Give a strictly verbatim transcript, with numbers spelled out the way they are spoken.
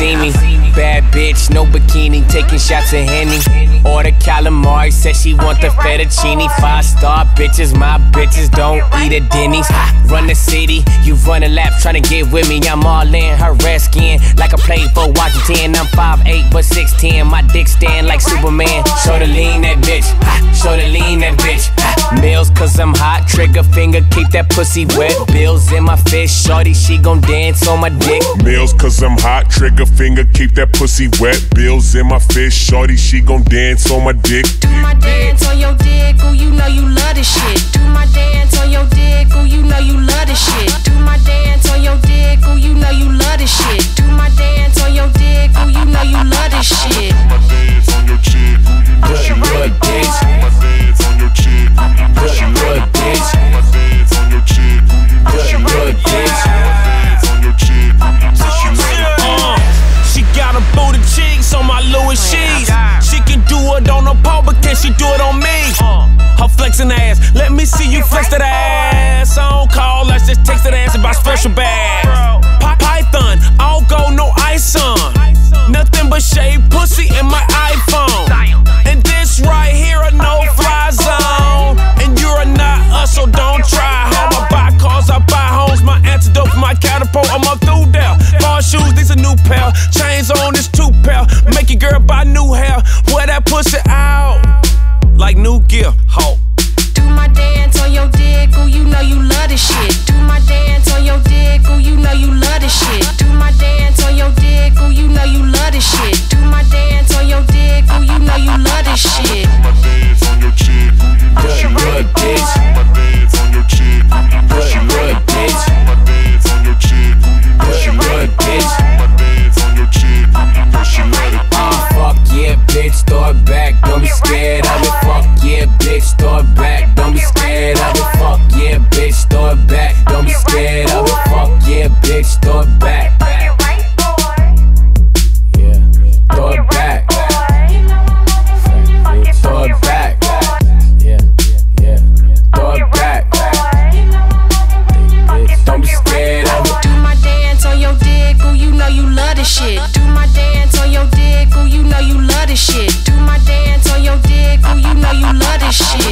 see me. Bad bitch, no bikini, taking shots of Henny. Order calamari, said she want the fettuccine. Five star bitches, my bitches don't eat at Denny's. Run the city, you run a lap tryna get with me. I'm all in her red skin, like I played for Washington. I'm five eight but six ten, my dick stand like Superman. Show the lean that bitch, show the lean that bitch. Meals cause I'm hot, trigger finger, keep that pussy wet. Bills in my fist, shorty, she gon' dance on my dick. Meals cause I'm hot, trigger finger, keep that pussy wet. Bills in my fist, shorty, she gon' dance on my dick. Do my dance on your dick, ooh, you know you love this shit. Do my dance on your dick, ooh, you know you love this shit. Do my dance on your dick, ooh, you know you love this shit. Do my dance on your dick, ooh, you know you love this shit. Do my dance on your chick, ooh, you know Good, good, bitch. Do my dance on your chick, ooh, you know Good, good, bitch. Do my dance on your chick, ooh, you know Good, good, bitch. Do my dance on your chick, ooh, you know she love it. Uh, she got a booty cheeks on my Louis sheets. She can do it on her pole, but can she do it on me? Her flexing ass, let me see you flex that ass. I don't call, let's just text that ass about special bags. Python, all gold, no ice on. Nothing but shaved pussy in my iPhone. And this right here a no-fly zone. And you're not us, so don't try. Home, I buy cars, I buy homes. My antidote for my catapult, I'm up through there. Bar shoes, these a new pair. Chains on, this two pair. Make your girl buy new hair. Wear that pussy out like new gear, ho. Do my dance on your dick, ooh, you know you love this shit. Do my dance on your dick, ooh, you know you love this shit. Do my dance on your dick, ooh, you know you love this shit. Do my dance on your dick, ooh, you know you love this shit. Do my dance on your chick, ooh, you know she Good, love good, it. bitch. Do my dance on your chick, ooh, you know she Good, love good, it. bitch. Do my dance on your chick, ooh, you know she Good, love good, it. bitch. Do my dance on your chick, ooh, you know she love it. Uh, fuck yeah, bitch, throw it back, don't be scared of it. Fuck yeah, bitch, throw it back, don't be scared of it. Fuck yeah, bitch, throw it back, don't be scared of it. Fuck yeah, bitch, throw it back. Yeah, throw it back. Throw it back. Yeah, yeah, throw it back. Bitch, don't be scared of it. Do my dance on your dick, ooh, you know you love this shit. Do my dance on your dick, ooh, you know you love this shit. Do my dance on your dick, ooh, you know you love this shit.